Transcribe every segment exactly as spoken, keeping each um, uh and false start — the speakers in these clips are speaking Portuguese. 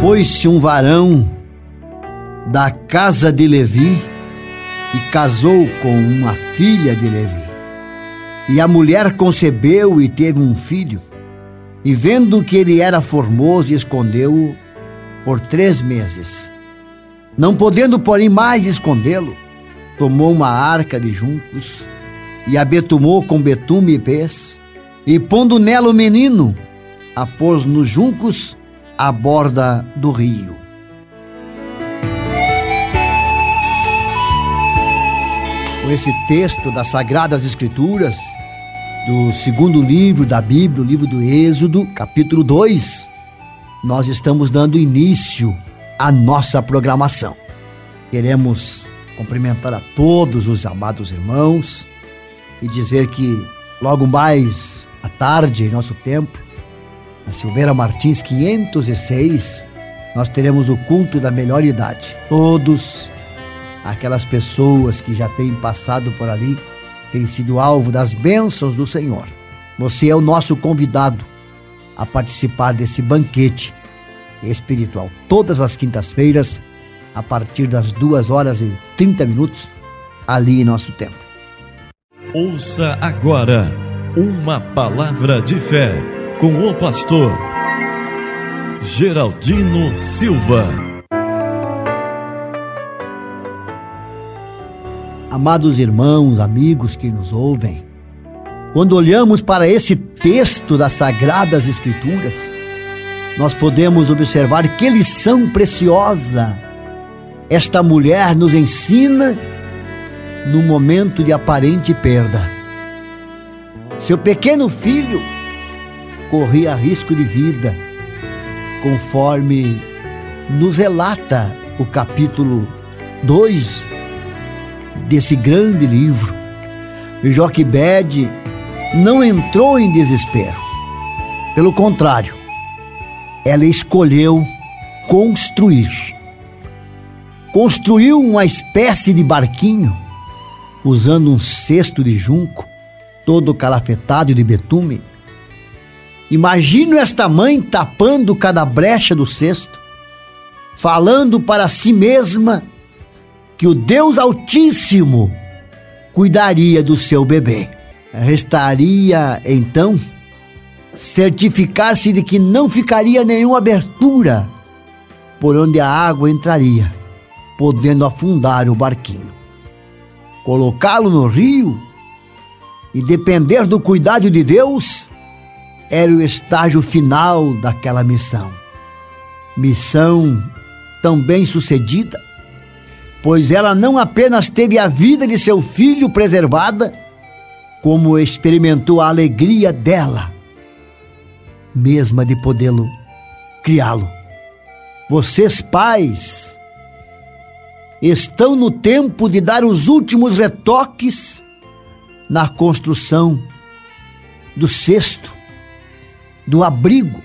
Foi-se um varão da casa de Levi e casou com uma filha de Levi. E a mulher concebeu e teve um filho, e vendo que ele era formoso, escondeu-o por três meses. Não podendo, porém, mais escondê-lo, tomou uma arca de juncos e a betumou com betume e pez, e pondo nela o menino, a pôs nos juncos à borda do rio. Com esse texto das Sagradas Escrituras, do segundo livro da Bíblia, o livro do Êxodo, capítulo dois, nós estamos dando início à nossa programação. Queremos cumprimentar a todos os amados irmãos e dizer que logo mais à tarde, em nosso templo, na Silveira Martins quinhentos e seis, nós teremos o culto da melhor idade. Todos aquelas pessoas que já têm passado por ali têm sido alvo das bênçãos do Senhor. Você é o nosso convidado a participar desse banquete espiritual, todas as quintas-feiras, a partir das duas horas e trinta minutos, ali em nosso templo. Ouça agora uma palavra de fé com o pastor Geraldino Silva. Amados irmãos, amigos que nos ouvem, quando olhamos para esse texto das Sagradas Escrituras, nós podemos observar que lição preciosa esta mulher nos ensina no momento de aparente perda. Seu pequeno filho corria risco de vida, conforme nos relata o capítulo dois desse grande livro. Joquebede não entrou em desespero. Pelo contrário, ela escolheu construir. Construiu uma espécie de barquinho, usando um cesto de junco, todo calafetado de betume. Imagino esta mãe tapando cada brecha do cesto, falando para si mesma que o Deus Altíssimo cuidaria do seu bebê. Restaria, então, certificar-se de que não ficaria nenhuma abertura por onde a água entraria, podendo afundar o barquinho. Colocá-lo no rio e depender do cuidado de Deus era o estágio final daquela missão. Missão tão bem sucedida, pois ela não apenas teve a vida de seu filho preservada, como experimentou a alegria dela mesma de podê-lo criá-lo. Vocês, pais, estão no tempo de dar os últimos retoques na construção do cesto, do abrigo,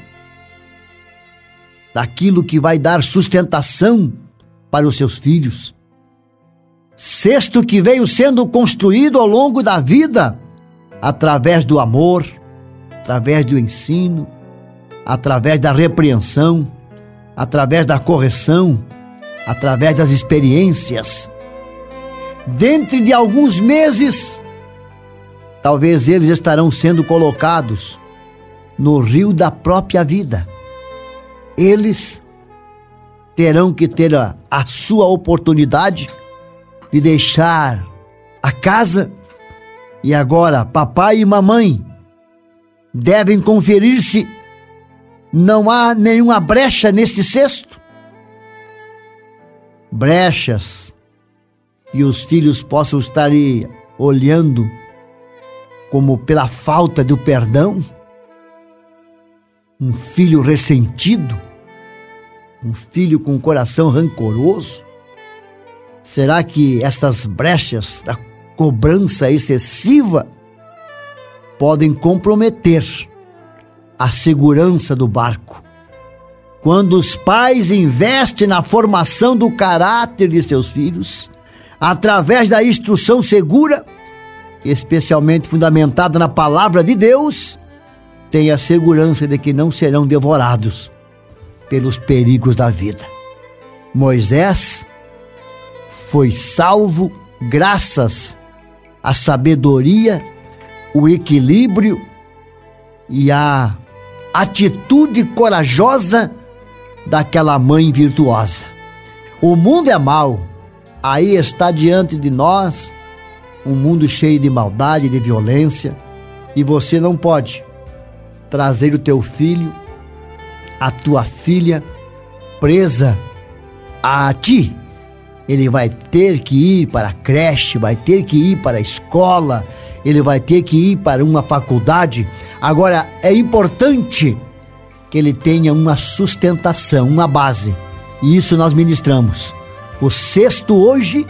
daquilo que vai dar sustentação para os seus filhos. Cesto que veio sendo construído ao longo da vida, através do amor, através do ensino, através da repreensão, através da correção, através das experiências. Dentro de alguns meses, talvez eles estarão sendo colocados no rio da própria vida. Eles terão que ter a, a sua oportunidade de deixar a casa, e agora papai e mamãe devem conferir se não há nenhuma brecha nesse cesto. Brechas que os filhos possam estar aí olhando como pela falta do perdão. Um filho ressentido, um filho com o coração rancoroso. Será que estas brechas da cobrança excessiva podem comprometer a segurança do barco? Quando os pais investem na formação do caráter de seus filhos, através da instrução segura, especialmente fundamentada na palavra de Deus, tem a segurança de que não serão devorados pelos perigos da vida. Moisés foi salvo graças à sabedoria, o equilíbrio e a atitude corajosa daquela mãe virtuosa. O mundo é mau, aí está diante de nós um mundo cheio de maldade, de violência, e você não pode trazer o teu filho, a tua filha presa a ti. Ele vai ter que ir para a creche, vai ter que ir para a escola, ele vai ter que ir para uma faculdade. Agora, é importante que ele tenha uma sustentação, uma base, e isso nós ministramos. O cesto hoje,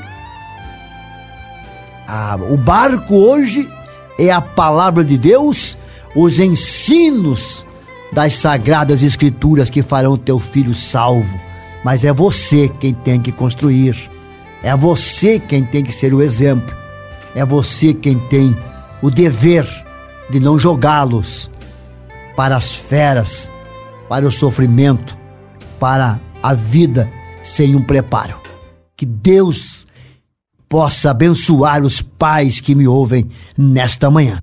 a, o barco hoje é a palavra de Deus, os ensinos das sagradas escrituras que farão o teu filho salvo. Mas é você quem tem que construir, é você quem tem que ser o exemplo, é você quem tem o dever de não jogá-los para as feras, para o sofrimento, para a vida sem um preparo. Que Deus possa abençoar os pais que me ouvem nesta manhã.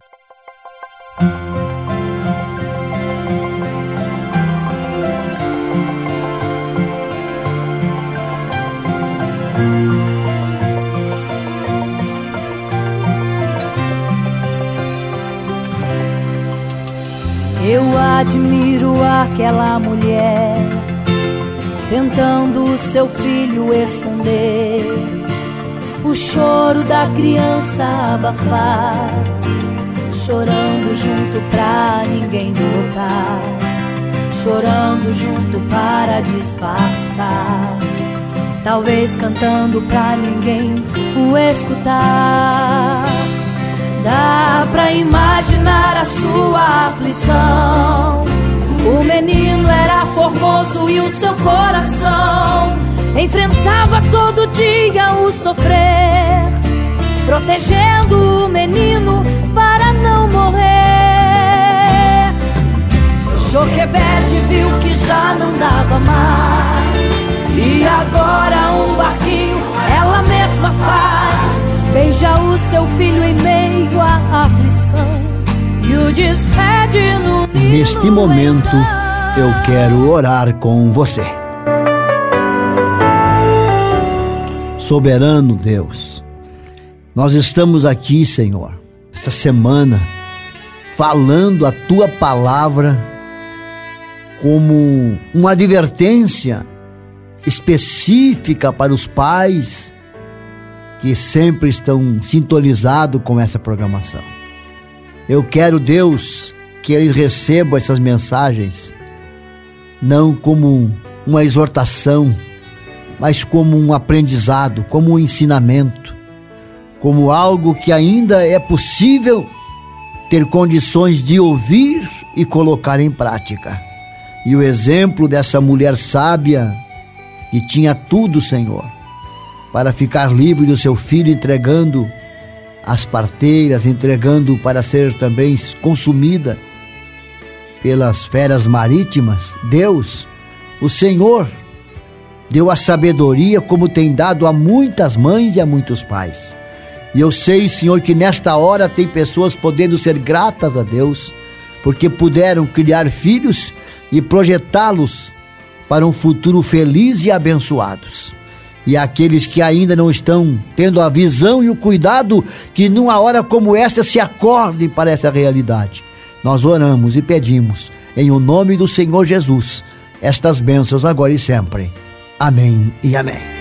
Eu admiro aquela mulher tentando seu filho esconder, o choro da criança abafar, chorando junto pra ninguém notar, chorando junto para disfarçar, talvez cantando pra ninguém o escutar. Dá pra imaginar a sua aflição. O menino era formoso e o seu coração enfrentava todo dia o sofrer, protegendo o menino para não morrer. Joquebede viu que já não dava mais, e agora um barquinho ela mesma faz, beija o seu filho em meio à aflição e o despede no ninho. Neste momento eu quero orar com você. Soberano Deus, nós estamos aqui, Senhor, essa semana falando a tua palavra como uma advertência específica para os pais que sempre estão sintonizados com essa programação. Eu quero, Deus, que eles recebam essas mensagens não como uma exortação, mas como um aprendizado, como um ensinamento, como algo que ainda é possível ter condições de ouvir e colocar em prática. E o exemplo dessa mulher sábia que tinha tudo, Senhor, para ficar livre do seu filho, entregando as parteiras, entregando para ser também consumida pelas feras marítimas. Deus, o Senhor, deu a sabedoria como tem dado a muitas mães e a muitos pais. E eu sei, Senhor, que nesta hora tem pessoas podendo ser gratas a Deus, porque puderam criar filhos e projetá-los para um futuro feliz e abençoados. E aqueles que ainda não estão tendo a visão e o cuidado, que numa hora como esta se acordem para essa realidade. Nós oramos e pedimos, em o nome do Senhor Jesus, estas bênçãos agora e sempre. Amém e amém.